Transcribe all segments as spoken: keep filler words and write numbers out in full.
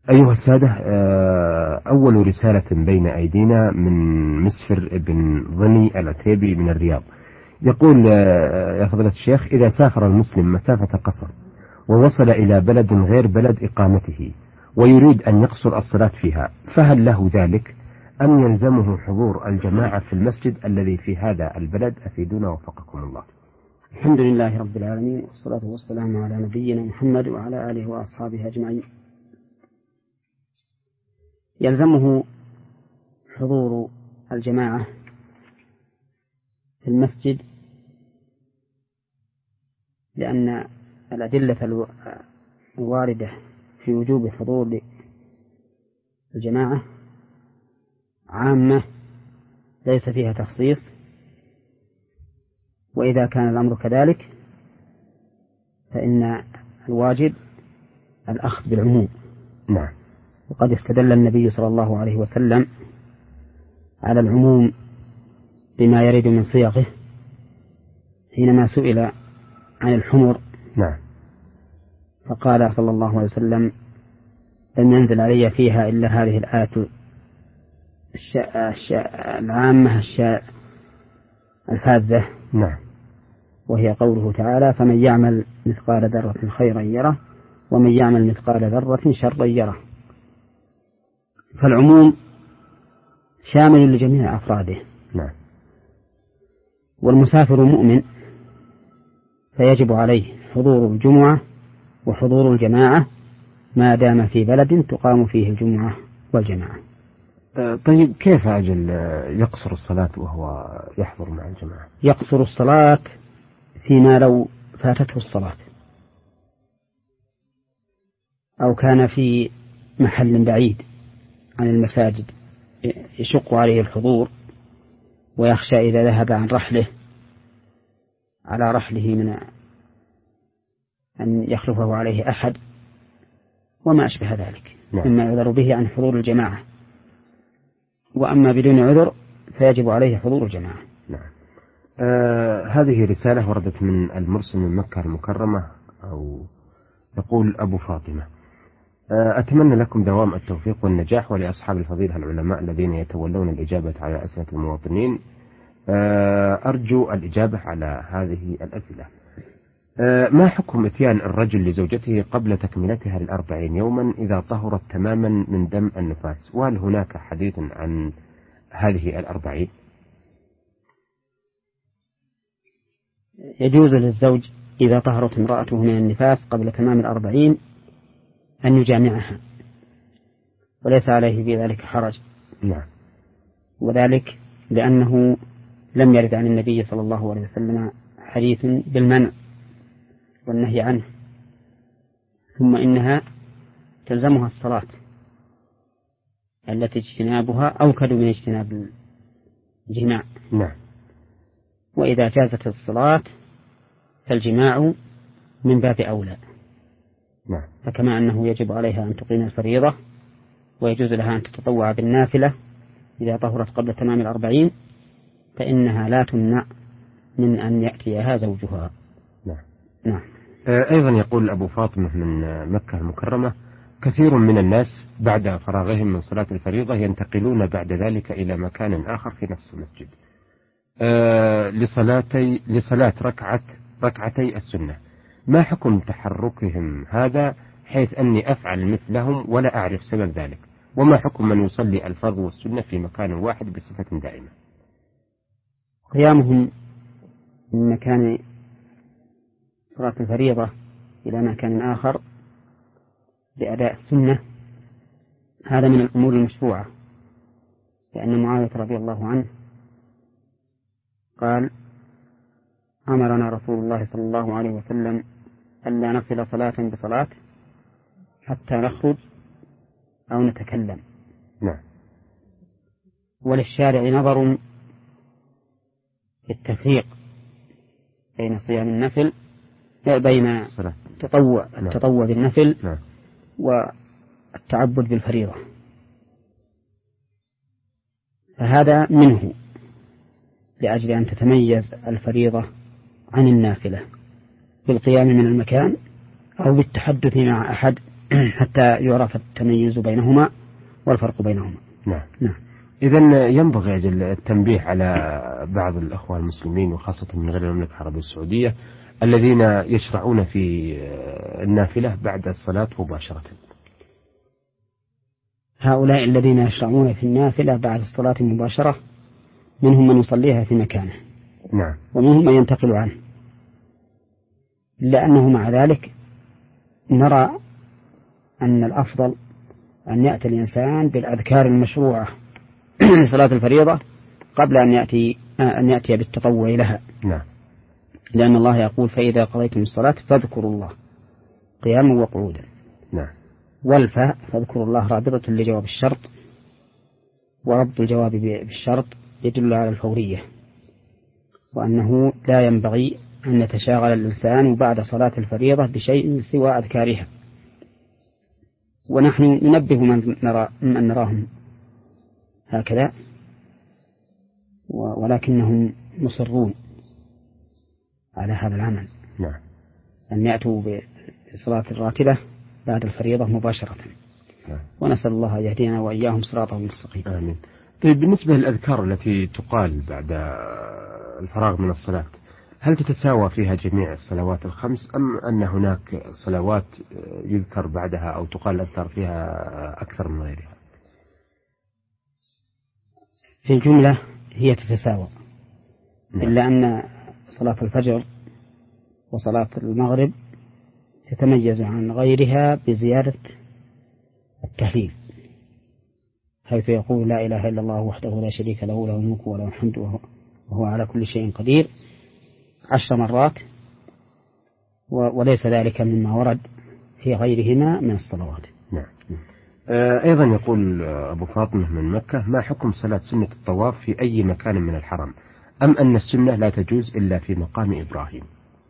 أيها السادة، أول رسالة بين أيدينا من مسفر بن ظني العتيبي من الرياض. يقول: يا فضيلة الشيخ، إذا سافر المسلم مسافة قصر ووصل إلى بلد غير بلد إقامته ويريد أن يقصر الصلاة فيها، فهل له ذلك أم يلزمه حضور الجماعة في المسجد الذي في هذا البلد؟ أفيدونا وفقكم الله. الحمد لله رب العالمين، والصلاة والسلام على نبينا محمد وعلى آله وأصحابه أجمعين. يلزمه حضور الجماعة في المسجد لأن الأدلة الواردة في وجوب حضور الجماعة عامة ليس فيها تخصيص، وإذا كان الأمر كذلك فإن الواجب الأخذ بالعموم. نعم. وقد استدل النبي صلى الله عليه وسلم على العموم بما يرد من صيغه حينما سئل عن الحمر. نعم. فقال صلى الله عليه وسلم: لم ينزل علي فيها إلا هذه الآية العامة الفاذة. نعم. وهي قوله تعالى: فمن يعمل مثقال ذرة خيرا يره ومن يعمل مثقال ذرة شرا يره. فالعموم شامل لجميع أفراده. نعم. والمسافر مؤمن فيجب عليه حضور الجمعة وحضور الجماعة ما دام في بلد تقام فيه الجمعة والجماعة. طيب، كيف أجل يقصر الصلاة وهو يحضر مع الجماعة؟ يقصر الصلاة فيما لو فاتته الصلاة أو كان في محل بعيد عن المساجد يشق عليه الحضور ويخشى إذا ذهب عن رحله على رحله من أن يخلفه عليه أحد وما أشبه ذلك. نعم. مما يعذر به عن حضور الجماعة. وأما بدون عذر فيجب عليه حضور الجماعة. نعم. آه هذه رسالة وردت من المرسل من مكة المكرمة، أو يقول أبو فاطمة: آه أتمنى لكم دوام التوفيق والنجاح، ولأصحاب الفضيلة العلماء الذين يتولون الإجابة على أسئلة المواطنين. آه أرجو الإجابة على هذه الأسئلة. آه ما حكم إتيان الرجل لزوجته قبل تكملتها الأربعين يوما إذا طهرت تماما من دم النفاس؟ وهل هناك حديث عن هذه الأربعين؟ يجوز للزوج إذا طهرت امرأته من النفاس قبل تمام الأربعين أن يجامعها، وليس عليه في ذلك حرج. نعم. وذلك لأنه لم يرد عن النبي صلى الله عليه وسلم حديث بالمنع والنهي عنه. ثم إنها تلزمها الصلاة التي اجتنابها أوكد من اجتناب الجماع. نعم. وإذا جازت الصلاة فالجماع من باب أولى. نعم. فكما أنه يجب عليها أن تقيم الفريضة ويجوز لها أن تتطوع بالنافلة إذا طهرت قبل تمام الأربعين، فإنها لا تمنع من أن يأتيها زوجها. نعم. نعم. أيضا يقول أبو فاطمة من مكة المكرمة: كثير من الناس بعد فراغهم من صلاة الفريضة ينتقلون بعد ذلك إلى مكان آخر في نفس المسجد أه لصلاتي لصلاة ركعة ركعتي السنة. ما حكم تحركهم هذا حيث أني أفعل مثلهم ولا أعرف سبب ذلك؟ وما حكم من يصلي الفرض والسنة في مكان واحد بصفة دائمة؟ قيامهم من مكان صلاة الفريضة إلى مكان آخر لأداء السنة هذا من الأمور المشروعة، لأن معاوية رضي الله عنه قال: أمرنا رسول الله صلى الله عليه وسلم ألا نصل صلاة بصلاة حتى نخرج أو نتكلم. نعم. وللشارع نظر في التفريق بين صيام النفل بين التطوع التطوع بالنفل نعم. والتعبد بالفريضة، فهذا منه لأجل أن تتميز الفريضة عن النافلة بالقيام من المكان أو بالتحدث مع أحد حتى يعرف التمييز بينهما والفرق بينهما. نعم. نعم. إذن ينبغي التنبيه على بعض الأخوة المسلمين وخاصة من غير المملكة العربية السعودية الذين يشرعون في النافلة بعد الصلاة مباشرة. هؤلاء الذين يشرعون في النافلة بعد الصلاة مباشرة منهم من يصليها في مكانه. نعم. ومنهم من ينتقل عنه، لأنه مع ذلك نرى أن الأفضل أن يأتي الإنسان بالأذكار المشروعة لصلاة الفريضة قبل أن يأتي أن يأتي بالتطوع لها. نعم. لأن الله يقول فإذا قضيتم الصلاة فاذكروا الله قياما وقعودا. نعم. والفاء فاذكروا الله رابطة لجواب الشرط، وربط الجواب بالشرط يدل على الفورية، وأنه لا ينبغي أن يتشاغل الإنسان بعد صلاة الفريضة بشيء سوى أذكارها. ونحن ننبه من, نرى من نراهم هكذا، ولكنهم مصرون على هذا العمل. نعم. أن يأتوا بصلاة الراتبة بعد الفريضة مباشرة. نعم. ونسأل الله يهدينا وإياهم صراطه المستقيم. آمين. طيب، بالنسبة للأذكار التي تقال بعد الفراغ من الصلاة، هل تتساوى فيها جميع الصلوات الخمس أم أن هناك صلوات يذكر بعدها أو تقال الأذكار فيها أكثر من غيرها؟ في الجملة هي تتساوى. نعم. إلا أن صلاة الفجر وصلاة المغرب تتميز عن غيرها بزيادة التهليل، حيث يقول لا إله إلا الله وحده لا شريك له له الملك وله الحمد وهو على كل شيء قدير عشر مرات، وليس ذلك مما ورد في غيرهما من الصلوات. نعم. أيضا يقول أبو فاطمة من مكة: ما حكم صلاة سنة الطواف في أي مكان من الحرم، أم أن السنة لا تجوز إلا في مقام إبراهيم؟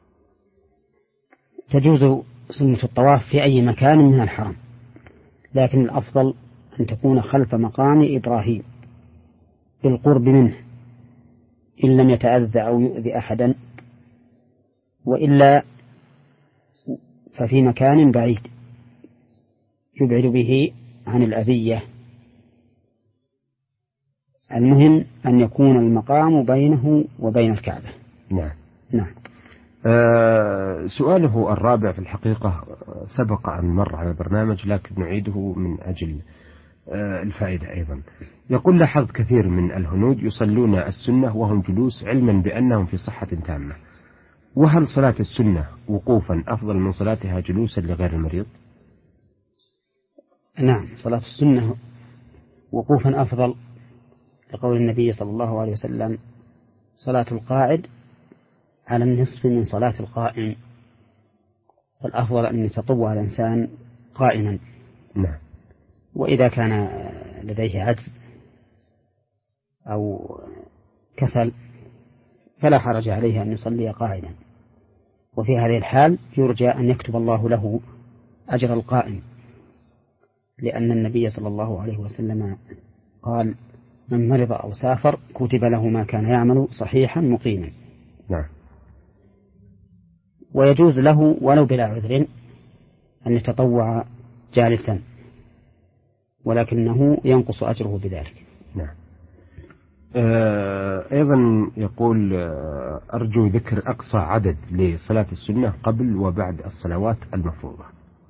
تجوز سنة الطواف في أي مكان من الحرم، لكن الأفضل أن تكون خلف مقام إبراهيم بالقرب منه إن لم يتأذى أو يؤذي أحدا، وإلا ففي مكان بعيد يبعد به عن الأذية. المهم أن يكون المقام بينه وبين الكعبة. نعم. نعم. آه سؤاله الرابع في الحقيقة سبق أن مر على البرنامج، لكن نعيده من أجل آه الفائدة أيضا. يقول: لاحظت كثير من الهنود يصلون السنة وهم جلوس علما بأنهم في صحة تامة، وهل صلاة السنة وقوفا أفضل من صلاتها جلوسا لغير المريض؟ نعم، صلاة السنة وقوفا أفضل، لقول النبي صلى الله عليه وسلم: صلاة القاعد على النصف من صلاة القائم. فالأفضل أن يتطوع الإنسان قائما. نعم. وإذا كان لديه عجز أو كسل فلا حرج عليه أن يصلي قاعدا، وفي هذه الحال يرجى أن يكتب الله له أجر القائم، لأن النبي صلى الله عليه وسلم قال: من مرض أو سافر كتب له ما كان يعمل صحيحا مقيما. نعم. ويجوز له ولو بلا عذر أن يتطوع جالسا، ولكنه ينقص أجره بذلك. نعم. آه أيضا يقول: آه أرجو ذكر أقصى عدد لصلاة السنة قبل وبعد الصلوات المفروضة.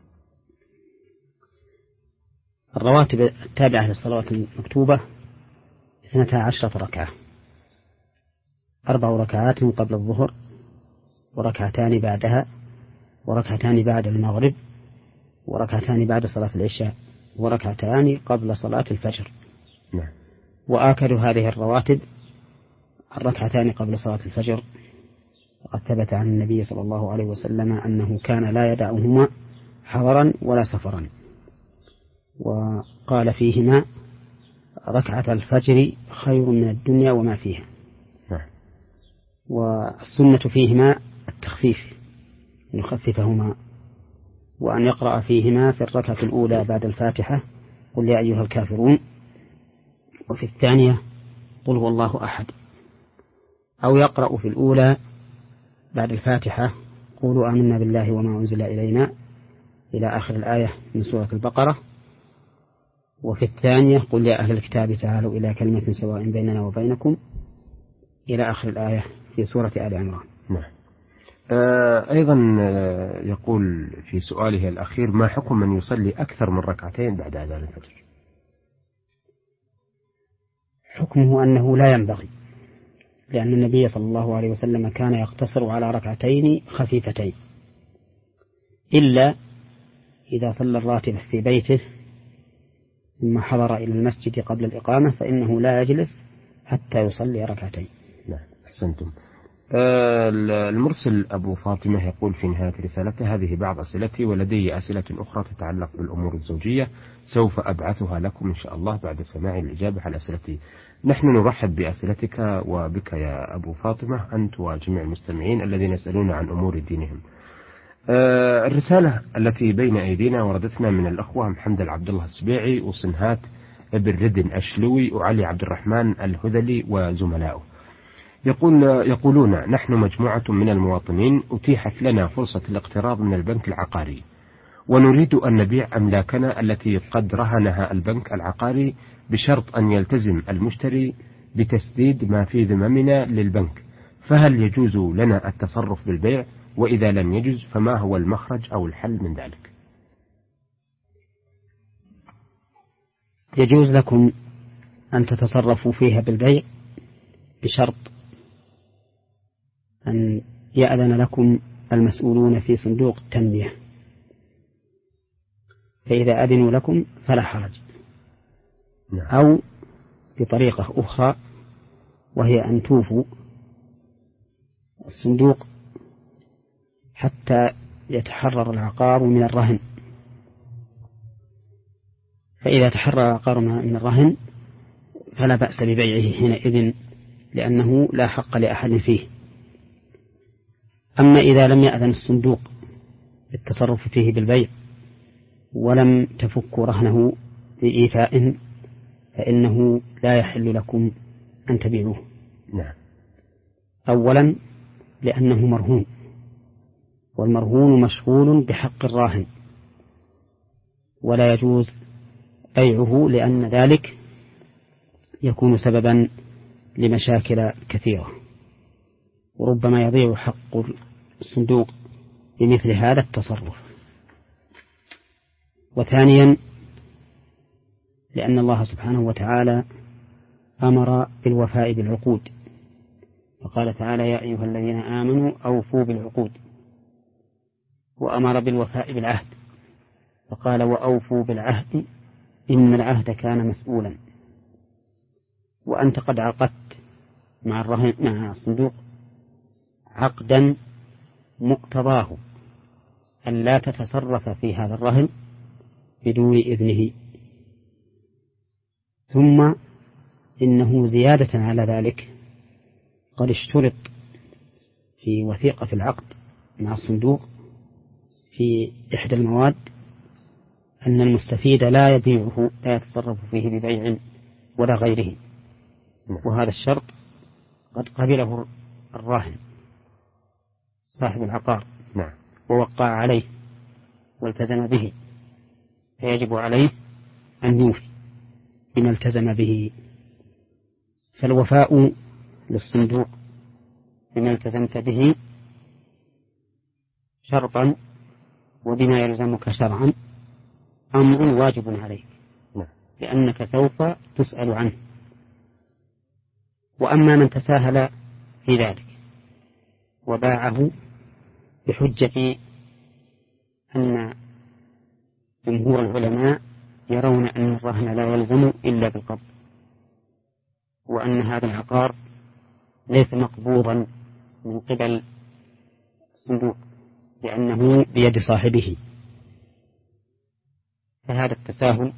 الرواتب التابعة للصلوات المكتوبة اثنتا عشرة ركعة: أربع ركعات قبل الظهر، وركعتان بعدها، وركعتان بعد المغرب، وركعتان بعد صلاة العشاء، وركعتان قبل صلاة الفجر. نعم. وآكد هذه الرواتب الركعتان قبل صلاة الفجر، وقد ثبت عن النبي صلى الله عليه وسلم أنه كان لا يدعهما حضرا ولا سفرا، وقال فيهما: ركعة الفجر خير من الدنيا وما فيها. نعم. والسنة فيهما التخفيف، أن يخففهما، وأن يقرأ فيهما في الركعة الأولى بعد الفاتحة قل يا أيها الكافرون، وفي الثانية قل هو الله أحد، أو يقرأ في الأولى بعد الفاتحة قولوا آمنا بالله وما أنزل إلينا إلى آخر الآية من سورة البقرة. وفي الثانية قل يا أهل الكتاب تعالوا إلى كلمة سواء بيننا وبينكم إلى آخر الآية في سورة آل عمران. نعم. آه أيضا يقول في سؤاله الأخير: ما حكم من يصلي أكثر من ركعتين بعد أذان الفجر؟ حكمه أنه لا ينبغي، لأن النبي صلى الله عليه وسلم كان يقتصر على ركعتين خفيفتين، إلا إذا صلى الراتب في بيته ثم حضر إلى المسجد قبل الإقامة فإنه لا يجلس حتى يصلي ركعتين. نعم أحسنتم. آه المرسل أبو فاطمة يقول في نهاية رسالته: هذه بعض أسئلتي ولدي أسئلة أخرى تتعلق بالأمور الزوجية، سوف أبعثها لكم إن شاء الله بعد سماع الإجابة على أسئلتي. نحن نرحب بأسئلتك وبك يا أبو فاطمة أنت وجميع المستمعين الذين يسألون عن أمور دينهم. آه الرسالة التي بين أيدينا وردتنا من الأخوة محمد العبد الله السبيعي وصنهات ابن ردن الشلوي وعلي عبد الرحمن الهذلي وزملائه. يقول يقولون: نحن مجموعة من المواطنين أتيحت لنا فرصة الاقتراض من البنك العقاري، ونريد أن نبيع أملاكنا التي قد رهنها البنك العقاري بشرط أن يلتزم المشتري بتسديد ما في ذممنا للبنك، فهل يجوز لنا التصرف بالبيع؟ وإذا لم يجوز فما هو المخرج أو الحل من ذلك؟ يجوز لكم أن تتصرفوا فيها بالبيع بشرط أن يأذن لكم المسؤولون في صندوق التنمية، فإذا أذنوا لكم فلا حرج. أو بطريقة أخرى وهي أن توفوا الصندوق حتى يتحرر العقار من الرهن، فإذا تحرر العقار من الرهن فلا بأس ببيعه حينئذ، لأنه لا حق لأحد فيه. أما إذا لم يأذن الصندوق بالتصرف فيه بالبيع ولم تفكوا رهنه بإيفاء فإنه لا يحل لكم أن تبيعوه. نعم. أولا لأنه مرهون، والمرهون مشغول بحق الراهن، ولا يجوز بيعه لأن ذلك يكون سببا لمشاكل كثيرة، وربما يضيع حق الصندوق بمثل هذا التصرف. وثانيا لأن الله سبحانه وتعالى أمر بالوفاء بالعقود، فقال تعالى: يا أيها الذين آمنوا أوفوا بالعقود، وأمر بالوفاء بالعهد فقال: وأوفوا بالعهد إن العهد كان مسؤولا. وأنت قد عقدت مع الرهن مع الصندوق عقدا مقتضاه أن لا تتصرف في هذا الرهن بدون إذنه، ثم إنه زيادة على ذلك قد اشترط في وثيقة العقد مع الصندوق في إحدى المواد أن المستفيد لا يبيعه لا يتصرف فيه ببيع ولا غيره، وهذا الشرط قد قبله الراهن صاحب العقار ووقع عليه والتزم به، فيجب عليه أن يوفي بما التزم به. فالوفاء للصندوق بما التزمت به شرطا وبما يلزمك شرعا أمر واجب عليك، لأنك سوف تسأل عنه. وأما من تساهل في ذلك وباعه بحجة أن جمهور العلماء يرون أن الرهن لا يلزم إلا بالقبض، وأن هذا العقار ليس مقبوضا من قبل الصندوق لأنه بيد صاحبه، فهذا التساهل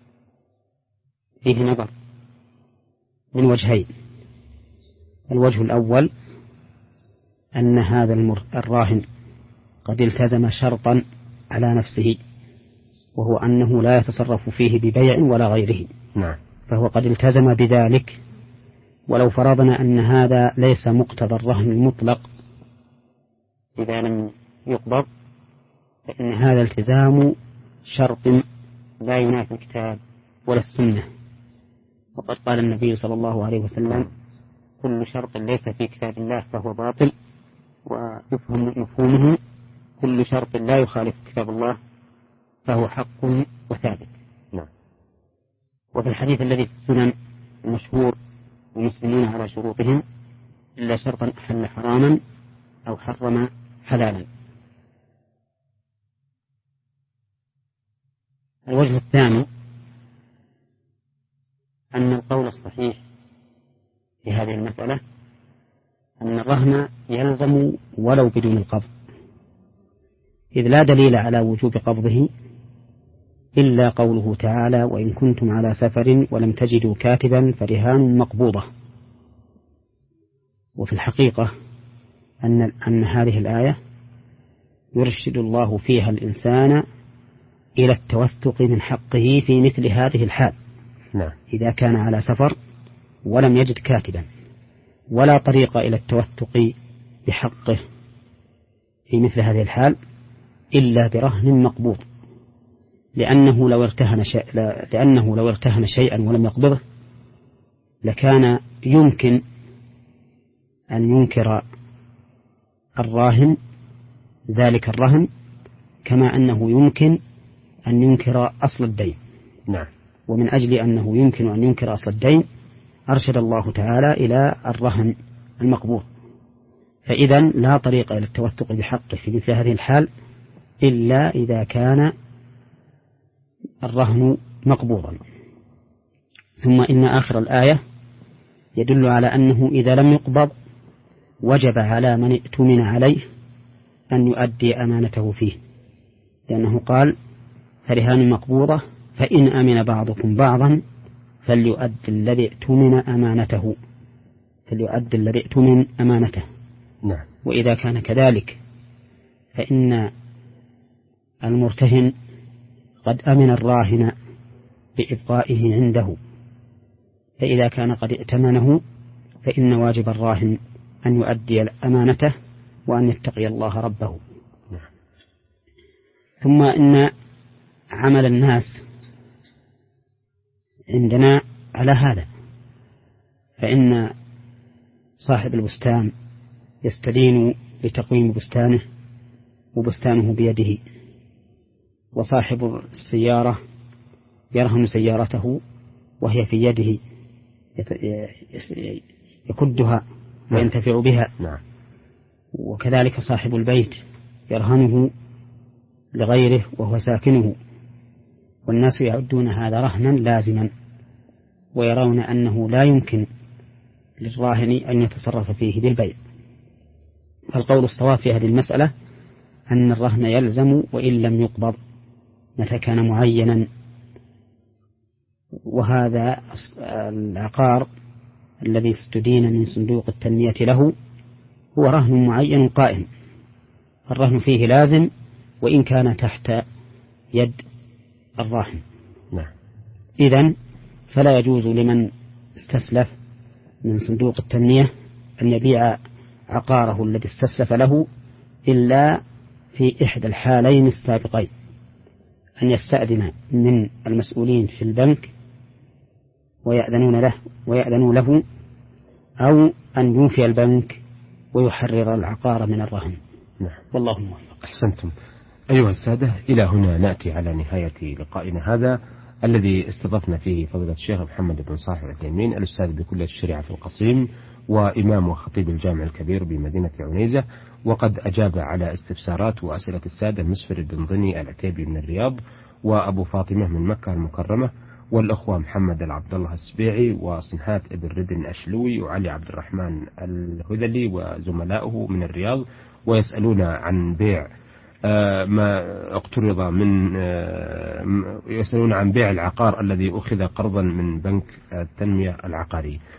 فيه نظر من وجهين. الوجه الأول أن هذا الراهن قد التزم شرطا على نفسه، وهو أنه لا يتصرف فيه ببيع ولا غيره، نعم. فهو قد التزم بذلك. ولو فرضنا أن هذا ليس مقتضى الرهن المطلق إذا لم يقبض، فإن هذا التزام شرط لا ينافي الكتاب ولا السنة. وقد قال النبي صلى الله عليه وسلم: كل شرط ليس في كتاب الله فهو باطل، ويفهم مفهومه: كل شرط لا يخالف كتاب الله فهو حق وثابت. نعم. وفي الحديث الذي في السنن المشهور: المسلمون على شروطهم إلا شرطا أحل حراما أو حرم حلالا. الوجه الثاني أن القول الصحيح في هذه المسألة أن الرهن يلزم ولو بدون القبض، إذ لا دليل على وجوب قبضه إلا قوله تعالى: وإن كنتم على سفر ولم تجدوا كاتبا فرهان مقبوضة. وفي الحقيقة أن, أن هذه الآية يرشد الله فيها الإنسان إلى التوثق من حقه في مثل هذه الحال. نعم. إذا كان على سفر ولم يجد كاتبا، ولا طريق إلى التوثق بحقه في مثل هذه الحال إلا برهن مقبوض، لأنه لو ارتهن شيء لأنه لو ارتهن شيئا ولم يقبضه لكان يمكن أن ينكر الراهن ذلك الرهن، كما أنه يمكن أن ينكر أصل الدين. نعم. ومن أجل أنه يمكن أن ينكر أصل الدين أرشد الله تعالى إلى الرهن المقبوض. فإذا لا طريق إلى التوثق بحقه في مثل هذه الحال إلا إذا كان الرهن مقبوضا. ثم إن آخر الآية يدل على أنه إذا لم يقبض وجب على من ائتمن عليه أن يؤدي أمانته فيه، لأنه قال: فرهان مقبوضة فإن أمن بعضكم بعضا فليؤد الذي ائتمن أمانته فليؤد الذي ائتمن أمانته. نعم. وإذا كان كذلك فإن المرتهن قد أمن الراهن بإبقائه عنده، فإذا كان قد ائتمنه فإن واجب الراهن أن يؤدي أمانته وأن يتقي الله ربه. نعم. ثم إن عمل الناس عندنا على هذا، فإن صاحب البستان يستدين لتقويم بستانه وبستانه بيده، وصاحب السيارة يرهن سيارته وهي في يده يكدها وينتفع بها. نعم. وكذلك صاحب البيت يرهنه لغيره وهو ساكنه، والناس يعدون هذا رهنا لازما، ويرون أنه لا يمكن للراهن أن يتصرف فيه بالبيع. فالقول الصواب في هذه المسألة أن الرهن يلزم وإن لم يقبض متى كان معينا، وهذا العقار الذي استدين من صندوق التنمية له هو رهن معين قائم، الرهن فيه لازم وإن كان تحت يد الراهن. نعم. إذن فلا يجوز لمن استسلف من صندوق التنمية أن يبيع عقاره الذي استسلف له إلا في إحدى الحالين السابقين: أن يستأذن من المسؤولين في البنك ويأذنون له ويأذنوا له، أو أن يوفي البنك ويحرر العقار من الرهن. نعم. والله موفق. أحسنتم. أيها السادة، إلى هنا نأتي على نهاية لقائنا هذا الذي استضفنا فيه فضيلة الشيخ محمد بن صالح العثيمين، الأستاذ بكلية الشريعة في القصيم وإمام وخطيب الجامع الكبير بمدينة عنيزة، وقد أجاب على استفسارات وأسئلة السادة مسفر البنضني العتيبي من الرياض، وأبو فاطمة من مكة المكرمة، والأخوة محمد العبد الله السبيعي وصنهات ابن ردن أشلوي وعلي عبد الرحمن الهذلي وزملائه من الرياض، ويسألون عن بيع ما اقترض من يسألون عن بيع العقار الذي أخذ قرضا من بنك التنمية العقاري.